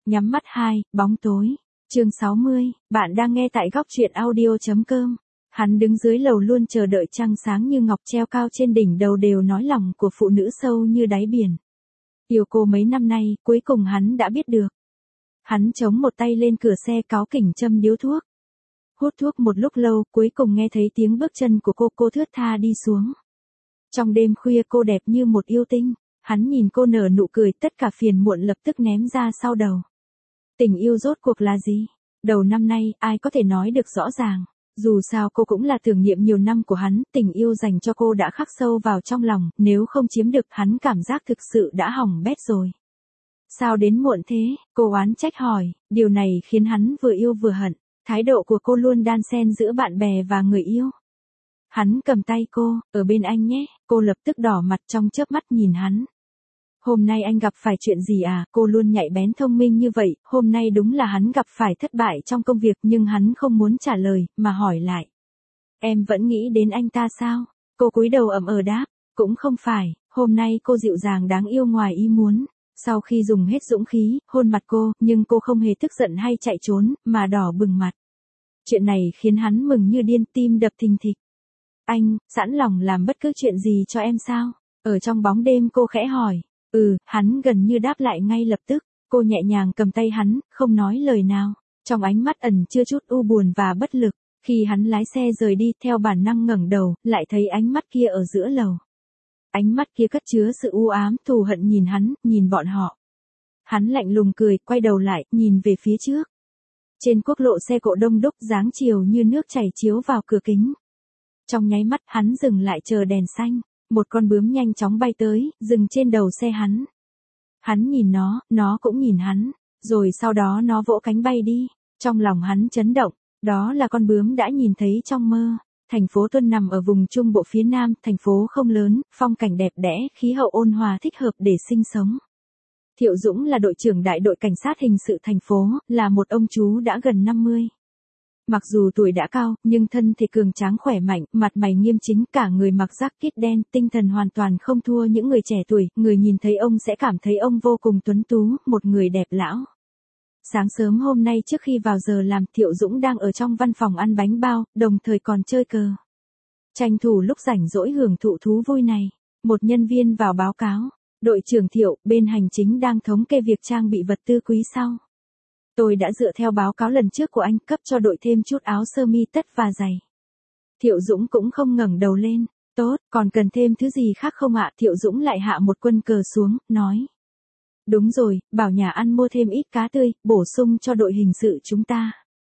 Nhắm mắt 2, bóng tối. Chương 60, bạn đang nghe tại góc truyện audio.com. Hắn đứng dưới lầu luôn chờ đợi trăng sáng như ngọc treo cao trên đỉnh đầu đều nói lòng của phụ nữ sâu như đáy biển. Yêu cô mấy năm nay, cuối cùng hắn đã biết được. Hắn chống một tay lên cửa xe cáu kỉnh châm điếu thuốc. Hút thuốc một lúc lâu, cuối cùng nghe thấy tiếng bước chân của cô thướt tha đi xuống. Trong đêm khuya cô đẹp như một yêu tinh, hắn nhìn cô nở nụ cười, tất cả phiền muộn lập tức ném ra sau đầu. Tình yêu rốt cuộc là gì? Đầu năm nay, ai có thể nói được rõ ràng. Dù sao cô cũng là tưởng niệm nhiều năm của hắn, tình yêu dành cho cô đã khắc sâu vào trong lòng, nếu không chiếm được hắn cảm giác thực sự đã hỏng bét rồi. Sao đến muộn thế? Cô oán trách hỏi, điều này khiến hắn vừa yêu vừa hận, thái độ của cô luôn đan xen giữa bạn bè và người yêu. Hắn cầm tay cô, ở bên anh nhé, cô lập tức đỏ mặt trong chớp mắt nhìn hắn. Hôm nay anh gặp phải chuyện gì à? Cô luôn nhạy bén thông minh như vậy, hôm nay đúng là hắn gặp phải thất bại trong công việc nhưng hắn không muốn trả lời, mà hỏi lại. Em vẫn nghĩ đến anh ta sao? Cô cúi đầu ậm đáp, cũng không phải, hôm nay cô dịu dàng đáng yêu ngoài ý muốn. Sau khi dùng hết dũng khí, hôn mặt cô, nhưng cô không hề tức giận hay chạy trốn, mà đỏ bừng mặt. Chuyện này khiến hắn mừng như điên, tim đập thình thịch. Anh, sẵn lòng làm bất cứ chuyện gì cho em sao? Ở trong bóng đêm cô khẽ hỏi. Hắn gần như đáp lại ngay lập tức, cô nhẹ nhàng cầm tay hắn, không nói lời nào, trong ánh mắt ẩn chưa chút u buồn và bất lực, khi hắn lái xe rời đi theo bản năng ngẩng đầu, lại thấy ánh mắt kia ở giữa lầu. Ánh mắt kia cất chứa sự u ám, thù hận nhìn hắn, nhìn bọn họ. Hắn lạnh lùng cười, quay đầu lại, nhìn về phía trước. Trên quốc lộ xe cộ đông đúc dáng chiều như nước chảy chiếu vào cửa kính. Trong nháy mắt hắn dừng lại chờ đèn xanh. Một con bướm nhanh chóng bay tới, dừng trên đầu xe hắn. Hắn nhìn nó cũng nhìn hắn, rồi sau đó nó vỗ cánh bay đi. Trong lòng hắn chấn động, đó là con bướm đã nhìn thấy trong mơ. Thành phố Tuân nằm ở vùng trung bộ phía nam, thành phố không lớn, phong cảnh đẹp đẽ, khí hậu ôn hòa thích hợp để sinh sống. Thiệu Dũng là đội trưởng đại đội cảnh sát hình sự thành phố, là một ông chú đã gần 50. Mặc dù tuổi đã cao, nhưng thân thể cường tráng khỏe mạnh, mặt mày nghiêm chính, cả người mặc jacket đen, tinh thần hoàn toàn không thua những người trẻ tuổi, người nhìn thấy ông sẽ cảm thấy ông vô cùng tuấn tú, một người đẹp lão. Sáng sớm hôm nay trước khi vào giờ làm, Thiệu Dũng đang ở trong văn phòng ăn bánh bao, đồng thời còn chơi cờ. Tranh thủ lúc rảnh rỗi hưởng thụ thú vui này, một nhân viên vào báo cáo, đội trưởng Thiệu, bên hành chính đang thống kê việc trang bị vật tư quý sau. Tôi đã dựa theo báo cáo lần trước của anh, cấp cho đội thêm chút áo sơ mi tất và giày. Thiệu Dũng cũng không ngẩng đầu lên. Tốt, còn cần thêm thứ gì khác không ạ? Thiệu Dũng lại hạ một quân cờ xuống, nói. Đúng rồi, bảo nhà ăn mua thêm ít cá tươi, bổ sung cho đội hình sự chúng ta.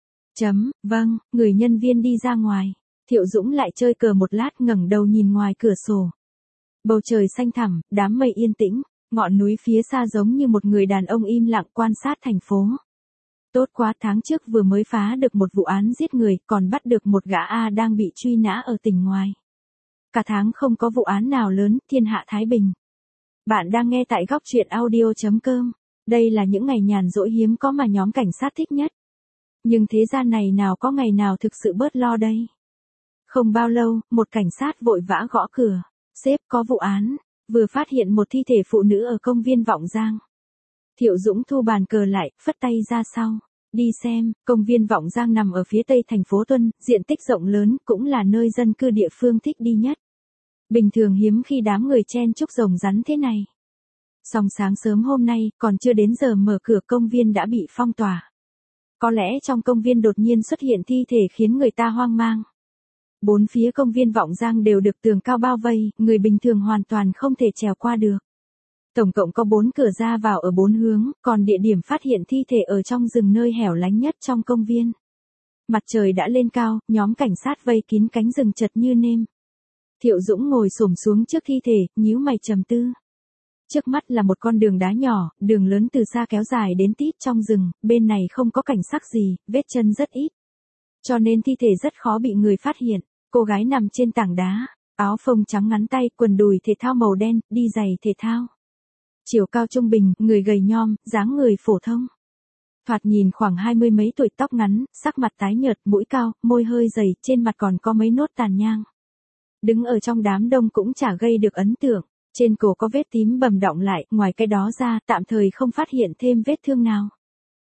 Vâng, người nhân viên đi ra ngoài. Thiệu Dũng lại chơi cờ một lát, ngẩng đầu nhìn ngoài cửa sổ. Bầu trời xanh thẳm, đám mây yên tĩnh, ngọn núi phía xa giống như một người đàn ông im lặng quan sát thành phố. Tốt quá, tháng trước vừa mới phá được một vụ án giết người, còn bắt được một gã A đang bị truy nã ở tỉnh ngoài. Cả tháng không có vụ án nào lớn, thiên hạ thái bình. Bạn đang nghe tại góc truyện audio.com. Đây là những ngày nhàn rỗi hiếm có mà nhóm cảnh sát thích nhất. Nhưng thế gian này nào có ngày nào thực sự bớt lo đây. Không bao lâu, một cảnh sát vội vã gõ cửa. Sếp, có vụ án, vừa phát hiện một thi thể phụ nữ ở công viên Vọng Giang. Thiệu Dũng thu bàn cờ lại, phất tay ra sau. Đi xem, công viên Vọng Giang nằm ở phía tây thành phố Tuân, diện tích rộng lớn, cũng là nơi dân cư địa phương thích đi nhất. Bình thường hiếm khi đám người chen chúc rồng rắn thế này. Song sáng sớm hôm nay, còn chưa đến giờ mở cửa công viên đã bị phong tỏa. Có lẽ trong công viên đột nhiên xuất hiện thi thể khiến người ta hoang mang. Bốn phía công viên Vọng Giang đều được tường cao bao vây, người bình thường hoàn toàn không thể trèo qua được. Tổng cộng có 4 cửa ra vào ở 4 hướng, còn địa điểm phát hiện thi thể ở trong rừng nơi hẻo lánh nhất trong công viên. Mặt trời đã lên cao, nhóm cảnh sát vây kín cánh rừng chật như nêm. Thiệu Dũng ngồi xổm xuống trước thi thể, nhíu mày trầm tư. Trước mắt là một con đường đá nhỏ, đường lớn từ xa kéo dài đến tít trong rừng, bên này không có cảnh sắc gì, vết chân rất ít. Cho nên thi thể rất khó bị người phát hiện. Cô gái nằm trên tảng đá, áo phông trắng ngắn tay, quần đùi thể thao màu đen, đi giày thể thao. Chiều cao trung bình, người gầy nhom, dáng người phổ thông. Thoạt nhìn khoảng 20 mấy tuổi, tóc ngắn, sắc mặt tái nhợt, mũi cao, môi hơi dày, trên mặt còn có mấy nốt tàn nhang. Đứng ở trong đám đông cũng chả gây được ấn tượng, trên cổ có vết tím bầm đọng lại, ngoài cái đó ra, tạm thời không phát hiện thêm vết thương nào.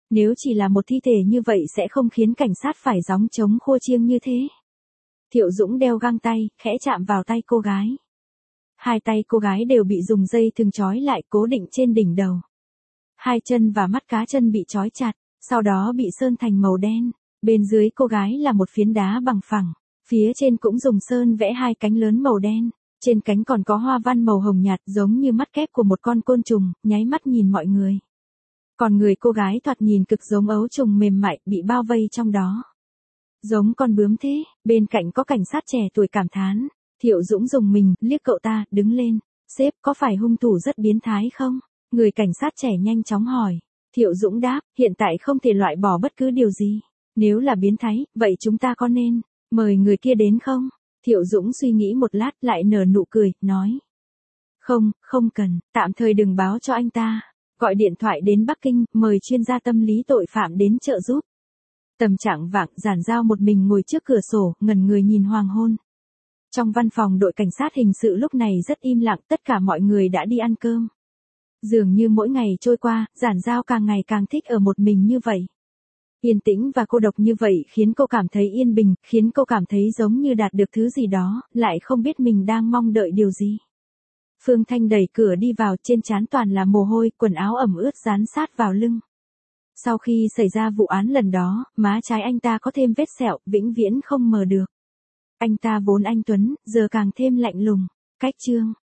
Nếu chỉ là một thi thể như vậy sẽ không khiến cảnh sát phải gióng trống khua chiêng như thế. Thiệu Dũng đeo găng tay, khẽ chạm vào tay cô gái. Hai tay cô gái đều bị dùng dây thừng trói lại cố định trên đỉnh đầu. Hai chân và mắt cá chân bị trói chặt, sau đó bị sơn thành màu đen. Bên dưới cô gái là một phiến đá bằng phẳng. Phía trên cũng dùng sơn vẽ hai cánh lớn màu đen. Trên cánh còn có hoa văn màu hồng nhạt giống như mắt kép của một con côn trùng, nháy mắt nhìn mọi người. Còn người cô gái thoạt nhìn cực giống ấu trùng mềm mại bị bao vây trong đó. Giống con bướm thế, bên cạnh có cảnh sát trẻ tuổi cảm thán. Thiệu Dũng dùng mình, liếc cậu ta, đứng lên. Sếp, có phải hung thủ rất biến thái không? Người cảnh sát trẻ nhanh chóng hỏi. Thiệu Dũng đáp, hiện tại không thể loại bỏ bất cứ điều gì. Nếu là biến thái, vậy chúng ta có nên mời người kia đến không? Thiệu Dũng suy nghĩ một lát lại nở nụ cười, nói. Không cần, tạm thời đừng báo cho anh ta. Gọi điện thoại đến Bắc Kinh, mời chuyên gia tâm lý tội phạm đến trợ giúp. Tầm trạng vạng, Giản Giao một mình ngồi trước cửa sổ, ngẩn người nhìn hoàng hôn. Trong văn phòng đội cảnh sát hình sự lúc này rất im lặng, tất cả mọi người đã đi ăn cơm. Dường như mỗi ngày trôi qua, Giản Giao càng ngày càng thích ở một mình như vậy. Yên tĩnh và cô độc như vậy khiến cô cảm thấy yên bình, khiến cô cảm thấy giống như đạt được thứ gì đó, lại không biết mình đang mong đợi điều gì. Phương Thanh đẩy cửa đi vào, trên trán toàn là mồ hôi, quần áo ẩm ướt dán sát vào lưng. Sau khi xảy ra vụ án lần đó, má trái anh ta có thêm vết sẹo, vĩnh viễn không mờ được. Anh ta vốn anh tuấn, giờ càng thêm lạnh lùng. Cách chương